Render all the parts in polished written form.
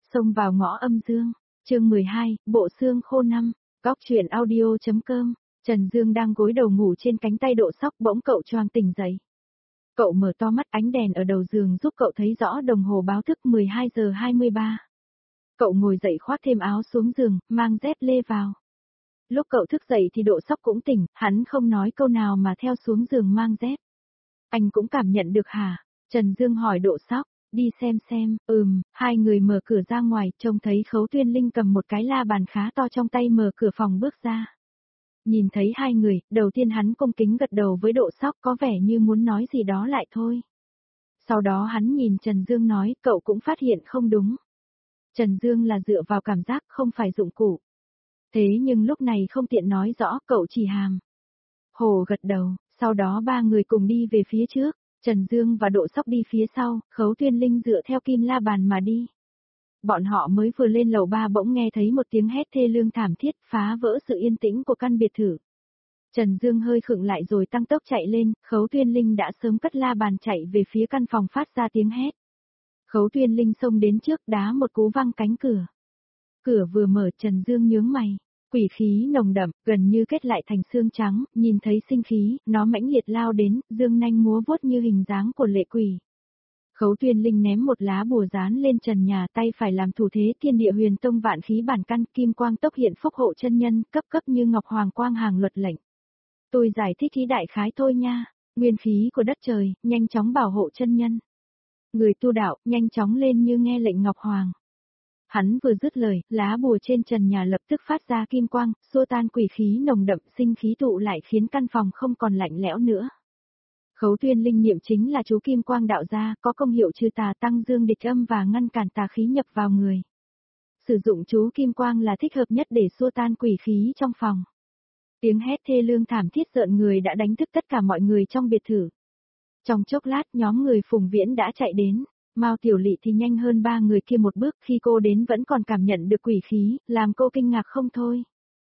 Xông vào ngõ âm dương, chương 12, bộ xương khô năm, góc truyện audio.com, Trần Dương đang gối đầu ngủ trên cánh tay Độ Sóc, bỗng cậu choàng tỉnh dậy. Cậu mở to mắt, ánh đèn ở đầu giường giúp cậu thấy rõ đồng hồ báo thức 12 giờ 23. Cậu ngồi dậy khoác thêm áo xuống giường, mang dép lê vào. Lúc cậu thức dậy thì Độ Sóc cũng tỉnh, hắn không nói câu nào mà theo xuống giường mang dép. Anh cũng cảm nhận được hả? Trần Dương hỏi Độ Sóc. Đi xem, hai người mở cửa ra ngoài, trông thấy Khấu Tuyên Linh cầm một cái la bàn khá to trong tay mở cửa phòng bước ra. Nhìn thấy hai người, đầu tiên hắn cung kính gật đầu với Độ Sóc, có vẻ như muốn nói gì đó lại thôi. Sau đó hắn nhìn Trần Dương nói, cậu cũng phát hiện không đúng. Trần Dương là dựa vào cảm giác, không phải dụng cụ. Thế nhưng lúc này không tiện nói rõ, cậu chỉ hàm. Hồ gật đầu, sau đó ba người cùng đi về phía trước. Trần Dương và Độ Sóc đi phía sau, Khấu Tuyên Linh dựa theo kim la bàn mà đi. Bọn họ mới vừa lên lầu 3 bỗng nghe thấy một tiếng hét thê lương thảm thiết, phá vỡ sự yên tĩnh của căn biệt thự. Trần Dương hơi khựng lại rồi tăng tốc chạy lên, Khấu Tuyên Linh đã sớm cất la bàn chạy về phía căn phòng phát ra tiếng hét. Khấu Tuyên Linh xông đến trước, đá một cú văng cánh cửa. Cửa vừa mở, Trần Dương nhướng mày. Quỷ khí nồng đậm, gần như kết lại thành xương trắng, nhìn thấy sinh khí, nó mãnh liệt lao đến, dương nanh múa vuốt như hình dáng của lệ quỷ. Khấu Tuyên Linh ném một lá bùa dán lên trần nhà, tay phải làm thủ thế Thiên Địa Huyền Tông vạn khí bản căn, kim quang tốc hiện phúc hộ chân nhân, cấp cấp như ngọc hoàng quang hàng luật lệnh. Tôi giải thích ý đại khái thôi nha, nguyên khí của đất trời, nhanh chóng bảo hộ chân nhân. Người tu đạo, nhanh chóng lên như nghe lệnh ngọc hoàng. Hắn vừa dứt lời, lá bùa trên trần nhà lập tức phát ra kim quang, xua tan quỷ khí nồng đậm, sinh khí tụ lại khiến căn phòng không còn lạnh lẽo nữa. Khấu Tuyên Linh niệm chính là chú kim quang đạo gia, có công hiệu trừ tà, tăng dương địch âm và ngăn cản tà khí nhập vào người. Sử dụng chú kim quang là thích hợp nhất để xua tan quỷ khí trong phòng. Tiếng hét thê lương thảm thiết rợn người đã đánh thức tất cả mọi người trong biệt thự. Trong chốc lát, nhóm người Phùng Viễn đã chạy đến. Mao Tiểu Lị thì nhanh hơn ba người kia một bước, khi cô đến vẫn còn cảm nhận được quỷ khí, làm cô kinh ngạc không thôi.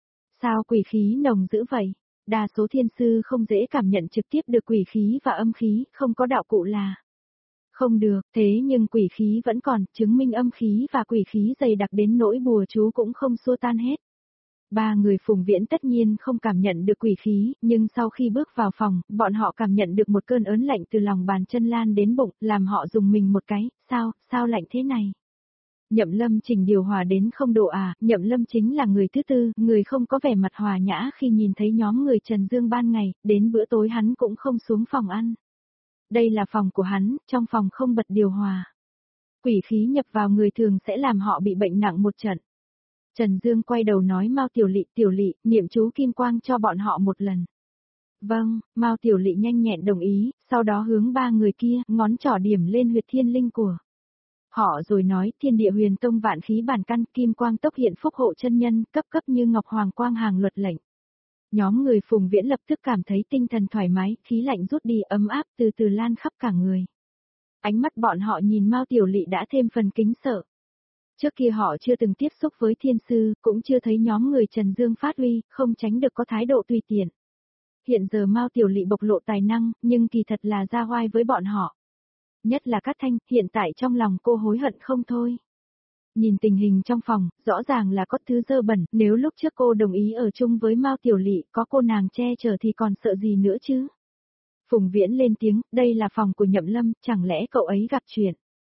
Sao quỷ khí nồng dữ vậy? Đa số thiên sư không dễ cảm nhận trực tiếp được quỷ khí và âm khí, không có đạo cụ là không được, thế nhưng quỷ khí vẫn còn, chứng minh âm khí và quỷ khí dày đặc đến nỗi bùa chú cũng không xua tan hết. Ba người Phùng Viễn tất nhiên không cảm nhận được quỷ khí, nhưng sau khi bước vào phòng, bọn họ cảm nhận được một cơn ớn lạnh từ lòng bàn chân lan đến bụng, làm họ dùng mình một cái, sao lạnh thế này? Nhậm Lâm chỉnh điều hòa đến 0 độ à, Nhậm Lâm chính là người thứ tư, người không có vẻ mặt hòa nhã khi nhìn thấy nhóm người Trần Dương ban ngày, đến bữa tối hắn cũng không xuống phòng ăn. Đây là phòng của hắn, trong phòng không bật điều hòa. Quỷ khí nhập vào người thường sẽ làm họ bị bệnh nặng một trận. Trần Dương quay đầu nói Mao Tiểu Lị, niệm chú kim quang cho bọn họ một lần. Vâng, Mao Tiểu Lị nhanh nhẹn đồng ý, sau đó hướng ba người kia, ngón trỏ điểm lên huyệt thiên linh của họ rồi nói Thiên Địa Huyền Tông vạn khí bản căn, kim quang tốc hiện phúc hộ chân nhân, cấp cấp như ngọc hoàng quang hàng luật lệnh. Nhóm người Phùng Viễn lập tức cảm thấy tinh thần thoải mái, khí lạnh rút đi, ấm áp từ từ lan khắp cả người. Ánh mắt bọn họ nhìn Mao Tiểu Lị đã thêm phần kính sợ. Trước kia họ chưa từng tiếp xúc với thiên sư, cũng chưa thấy nhóm người Trần Dương phát huy, không tránh được có thái độ tùy tiện. Hiện giờ Mao Tiểu Lị bộc lộ tài năng, nhưng kỳ thật là ra oai với bọn họ. Nhất là Cát Thanh, hiện tại trong lòng cô hối hận không thôi. Nhìn tình hình trong phòng, rõ ràng là có thứ dơ bẩn, nếu lúc trước cô đồng ý ở chung với Mao Tiểu Lị, có cô nàng che chở thì còn sợ gì nữa chứ? Phùng Viễn lên tiếng, đây là phòng của Nhậm Lâm, chẳng lẽ cậu ấy gặp chuyện?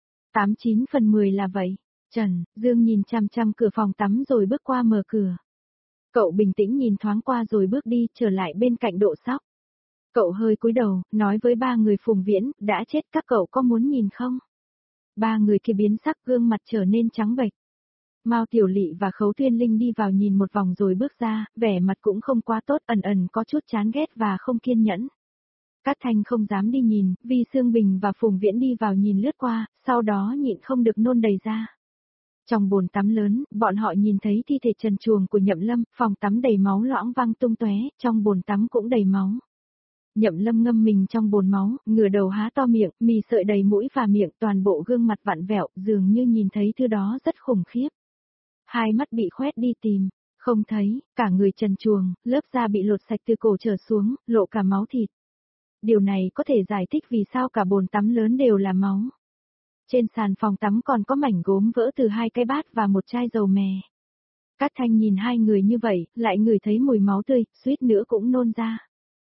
89 phần 10 là vậy. Trần Dương nhìn chằm chằm cửa phòng tắm rồi bước qua mở cửa. Cậu bình tĩnh nhìn thoáng qua rồi bước đi, trở lại bên cạnh Độ Sóc. Cậu hơi cúi đầu, nói với ba người Phùng Viễn, đã chết các cậu có muốn nhìn không? Ba người kia biến sắc, gương mặt trở nên trắng bệch. Mao Tiểu Lị và Khấu Tuyên Linh đi vào nhìn một vòng rồi bước ra, vẻ mặt cũng không quá tốt, ẩn có chút chán ghét và không kiên nhẫn. Cát Thanh không dám đi nhìn, vì Sương Bình và Phùng Viễn đi vào nhìn lướt qua, sau đó nhịn không được nôn đầy ra. Trong bồn tắm lớn, bọn họ nhìn thấy thi thể trần truồng của Nhậm Lâm, phòng tắm đầy máu loãng văng tung tóe, trong bồn tắm cũng đầy máu. Nhậm Lâm ngâm mình trong bồn máu, ngửa đầu há to miệng, mì sợi đầy mũi và miệng, toàn bộ gương mặt vặn vẹo, dường như nhìn thấy thứ đó rất khủng khiếp. Hai mắt bị khoét đi tìm, không thấy, cả người trần truồng, lớp da bị lột sạch từ cổ trở xuống, lộ cả máu thịt. Điều này có thể giải thích vì sao cả bồn tắm lớn đều là máu. Trên sàn phòng tắm còn có mảnh gốm vỡ từ 2 cái bát và một chai dầu mè. Cát Thanh nhìn hai người như vậy, lại ngửi thấy mùi máu tươi, suýt nữa cũng nôn ra.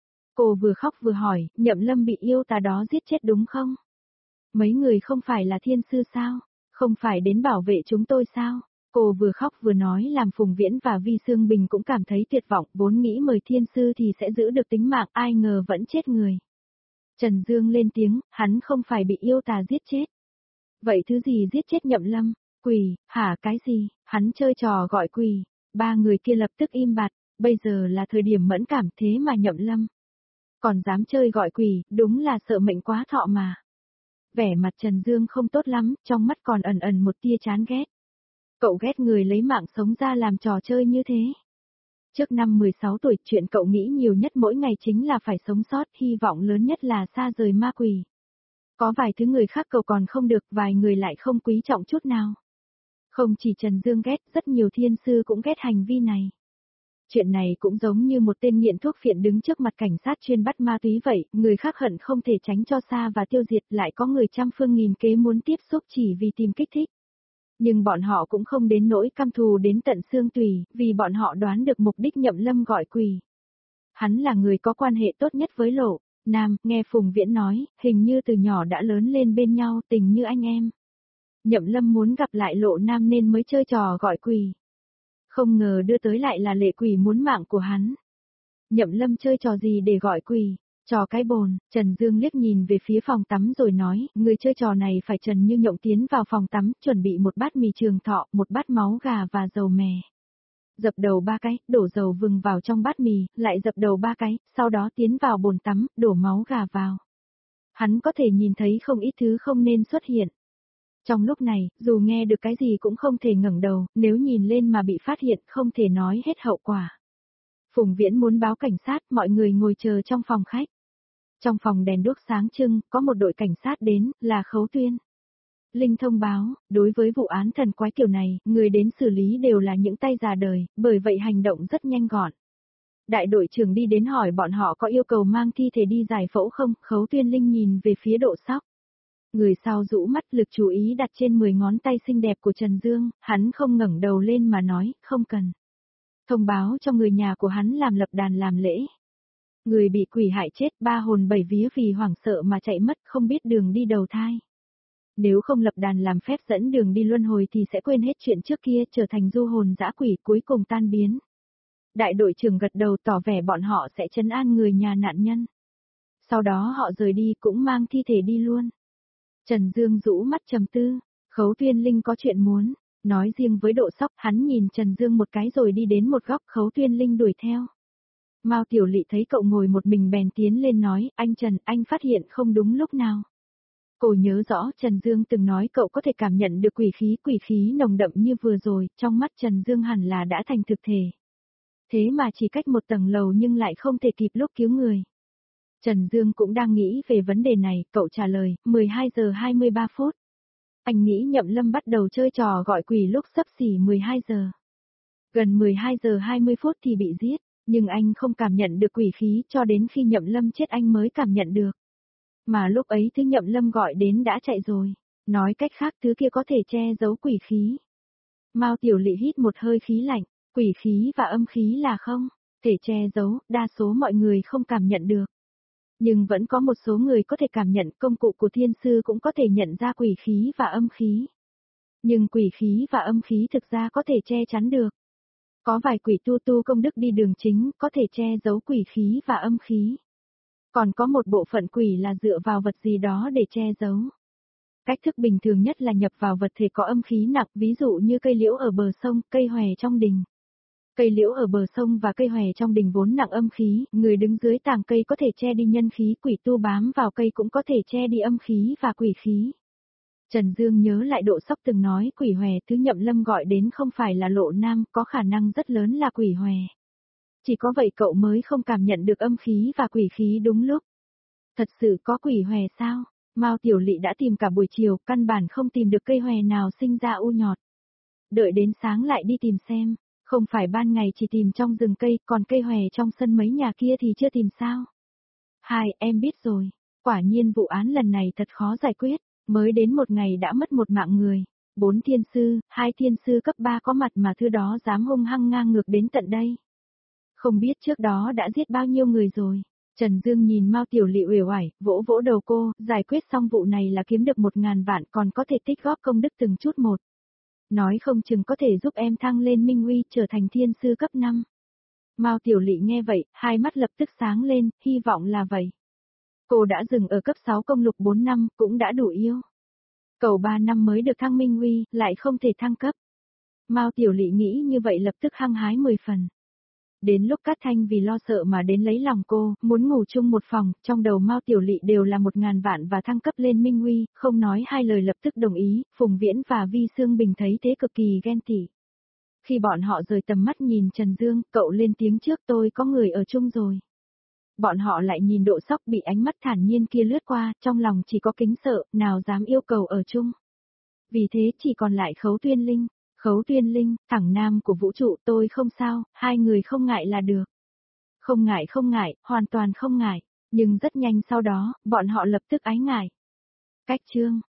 Cô vừa khóc vừa hỏi, Nhậm Lâm bị yêu tà đó giết chết đúng không? Mấy người không phải là thiên sư sao? Không phải đến bảo vệ chúng tôi sao? Cô vừa khóc vừa nói làm Phùng Viễn và Vi Sương Bình cũng cảm thấy tuyệt vọng, vốn nghĩ mời thiên sư thì sẽ giữ được tính mạng, ai ngờ vẫn chết người. Trần Dương lên tiếng, hắn không phải bị yêu tà giết chết. Vậy thứ gì giết chết Nhậm Lâm? Quỷ, hả cái gì? Hắn chơi trò gọi quỷ. Ba người kia lập tức im bặt, bây giờ là thời điểm mẫn cảm thế mà Nhậm Lâm còn dám chơi gọi quỷ, đúng là sợ mệnh quá thọ mà. Vẻ mặt Trần Dương không tốt lắm, trong mắt còn ẩn ẩn một tia chán ghét. Cậu ghét người lấy mạng sống ra làm trò chơi như thế. Trước năm 16 tuổi, chuyện cậu nghĩ nhiều nhất mỗi ngày chính là phải sống sót, hy vọng lớn nhất là xa rời ma quỷ. Có vài thứ người khác cậu còn không được, vài người lại không quý trọng chút nào. Không chỉ Trần Dương ghét, rất nhiều thiên sư cũng ghét hành vi này. Chuyện này cũng giống như một tên nghiện thuốc phiện đứng trước mặt cảnh sát chuyên bắt ma túy vậy, người khác hận không thể tránh cho xa và tiêu diệt, lại có người trăm phương nghìn kế muốn tiếp xúc chỉ vì tìm kích thích. Nhưng bọn họ cũng không đến nỗi căm thù đến tận xương tủy, vì bọn họ đoán được mục đích Nhậm Lâm gọi quỷ. Hắn là người có quan hệ tốt nhất với Lộ Nam, nghe Phùng Viễn nói, hình như từ nhỏ đã lớn lên bên nhau, tình như anh em. Nhậm Lâm muốn gặp lại Lộ Nam nên mới chơi trò gọi quỷ. Không ngờ đưa tới lại là lệ quỷ muốn mạng của hắn. Nhậm Lâm chơi trò gì để gọi quỷ? Trò cái bồn. Trần Dương liếc nhìn về phía phòng tắm rồi nói, người chơi trò này phải Trần Như Nhộng tiến vào phòng tắm, chuẩn bị một bát mì trường thọ, một bát máu gà và dầu mè. Dập đầu 3 cái, đổ dầu vừng vào trong bát mì, lại dập đầu 3 cái, sau đó tiến vào bồn tắm, đổ máu gà vào. Hắn có thể nhìn thấy không ít thứ không nên xuất hiện. Trong lúc này, dù nghe được cái gì cũng không thể ngẩng đầu, nếu nhìn lên mà bị phát hiện không thể nói hết hậu quả. Phùng Viễn muốn báo cảnh sát, mọi người ngồi chờ trong phòng khách. Trong phòng đèn đuốc sáng trưng, có một đội cảnh sát đến, là Khấu Tuyên. Linh thông báo, đối với vụ án thần quái kiểu này, người đến xử lý đều là những tay già đời, bởi vậy hành động rất nhanh gọn. Đại đội trưởng đi đến hỏi bọn họ có yêu cầu mang thi thể đi giải phẫu không, Khấu Tuyên Linh nhìn về phía Độ Sóc. Người sau rũ mắt, lực chú ý đặt trên 10 ngón tay xinh đẹp của Trần Dương, hắn không ngẩng đầu lên mà nói, không cần. Thông báo cho người nhà của hắn làm lập đàn làm lễ. Người bị quỷ hại chết, 3 hồn 7 vía vì hoảng sợ mà chạy mất, không biết đường đi đầu thai. Nếu không lập đàn làm phép dẫn đường đi luân hồi thì sẽ quên hết chuyện trước kia, trở thành du hồn dã quỷ, cuối cùng tan biến. Đại đội trưởng gật đầu tỏ vẻ bọn họ sẽ trấn an người nhà nạn nhân. Sau đó họ rời đi, cũng mang thi thể đi luôn. Trần Dương rũ mắt trầm tư, Khấu Tuyên Linh có chuyện muốn nói riêng với Độ Sóc, hắn nhìn Trần Dương một cái rồi đi đến một góc, Khấu Tuyên Linh đuổi theo. Mao Tiểu Lị thấy cậu ngồi một mình bèn tiến lên nói, anh Trần, anh phát hiện không đúng lúc nào. Cô nhớ rõ Trần Dương từng nói cậu có thể cảm nhận được quỷ khí nồng đậm như vừa rồi, trong mắt Trần Dương hẳn là đã thành thực thể. Thế mà chỉ cách một tầng lầu nhưng lại không thể kịp lúc cứu người. Trần Dương cũng đang nghĩ về vấn đề này, cậu trả lời, 12 giờ 23 phút. Anh nghĩ Nhậm Lâm bắt đầu chơi trò gọi quỷ lúc xấp xỉ 12 giờ. Gần 12 giờ 20 phút thì bị giết, nhưng anh không cảm nhận được quỷ khí cho đến khi Nhậm Lâm chết anh mới cảm nhận được. Mà lúc ấy thứ Nhậm Lâm gọi đến đã chạy rồi, nói cách khác thứ kia có thể che giấu quỷ khí. Mao Tiểu Lị hít một hơi khí lạnh, quỷ khí và âm khí là không thể che giấu, đa số mọi người không cảm nhận được. Nhưng vẫn có một số người có thể cảm nhận, công cụ của thiên sư cũng có thể nhận ra quỷ khí và âm khí. Nhưng quỷ khí và âm khí thực ra có thể che chắn được. Có vài quỷ tu công đức đi đường chính, có thể che giấu quỷ khí và âm khí. Còn có một bộ phận quỷ là dựa vào vật gì đó để che giấu. Cách thức bình thường nhất là nhập vào vật thể có âm khí nặng, ví dụ như cây liễu ở bờ sông, cây hòe trong đình. Cây liễu ở bờ sông và cây hòe trong đình vốn nặng âm khí, người đứng dưới tàng cây có thể che đi nhân khí, quỷ tu bám vào cây cũng có thể che đi âm khí và quỷ khí. Trần Dương nhớ lại Độ Sóc từng nói quỷ hòe thứ Nhậm Lâm gọi đến không phải là Lộ Nam, có khả năng rất lớn là quỷ hòe. Chỉ có vậy cậu mới không cảm nhận được âm khí và quỷ khí đúng lúc. Thật sự có quỷ hòe sao? Mao Tiểu Lị đã tìm cả buổi chiều, căn bản không tìm được cây hòe nào sinh ra u nhọt. Đợi đến sáng lại đi tìm xem. Không phải ban ngày chỉ tìm trong rừng cây, còn cây hòe trong sân mấy nhà kia thì chưa tìm sao? Em biết rồi. Quả nhiên vụ án lần này thật khó giải quyết. Mới đến một ngày đã mất một mạng người. 4 thiên sư, 2 thiên sư cấp 3 có mặt mà thứ đó dám hung hăng ngang ngược đến tận đây. Không biết trước đó đã giết bao nhiêu người rồi. Trần Dương nhìn Mao Tiểu Lị uể oải, vỗ vỗ đầu cô, giải quyết xong vụ này là kiếm được 1.000 vạn, còn có thể tích góp công đức từng chút một. Nói không chừng có thể giúp em thăng lên minh uy, trở thành thiên sư cấp 5. Mao Tiểu Lị nghe vậy, hai mắt lập tức sáng lên, hy vọng là vậy. Cô đã dừng ở cấp 6 công lục 4 năm, cũng đã đủ yêu. Cầu 3 năm mới được thăng minh uy, lại không thể thăng cấp. Mao Tiểu Lị nghĩ như vậy lập tức hăng hái 10 phần. Đến lúc Cát Thanh vì lo sợ mà đến lấy lòng cô, muốn ngủ chung một phòng, trong đầu Mao Tiểu Lị đều là 1.000 vạn và thăng cấp lên minh uy, không nói hai lời lập tức đồng ý, Phùng Viễn và Vi Sương Bình thấy thế cực kỳ ghen tị. Khi bọn họ rời tầm mắt nhìn Trần Dương, cậu lên tiếng trước, tôi có người ở chung rồi. Bọn họ lại nhìn Độ Sóc bị ánh mắt thản nhiên kia lướt qua, trong lòng chỉ có kính sợ, nào dám yêu cầu ở chung. Vì thế chỉ còn lại Khấu Tuyên Linh. Khấu Tuyên Linh, thẳng nam của vũ trụ, tôi không sao, hai người không ngại là được. Không ngại, hoàn toàn không ngại. Nhưng rất nhanh sau đó, bọn họ lập tức ái ngại. Cách chương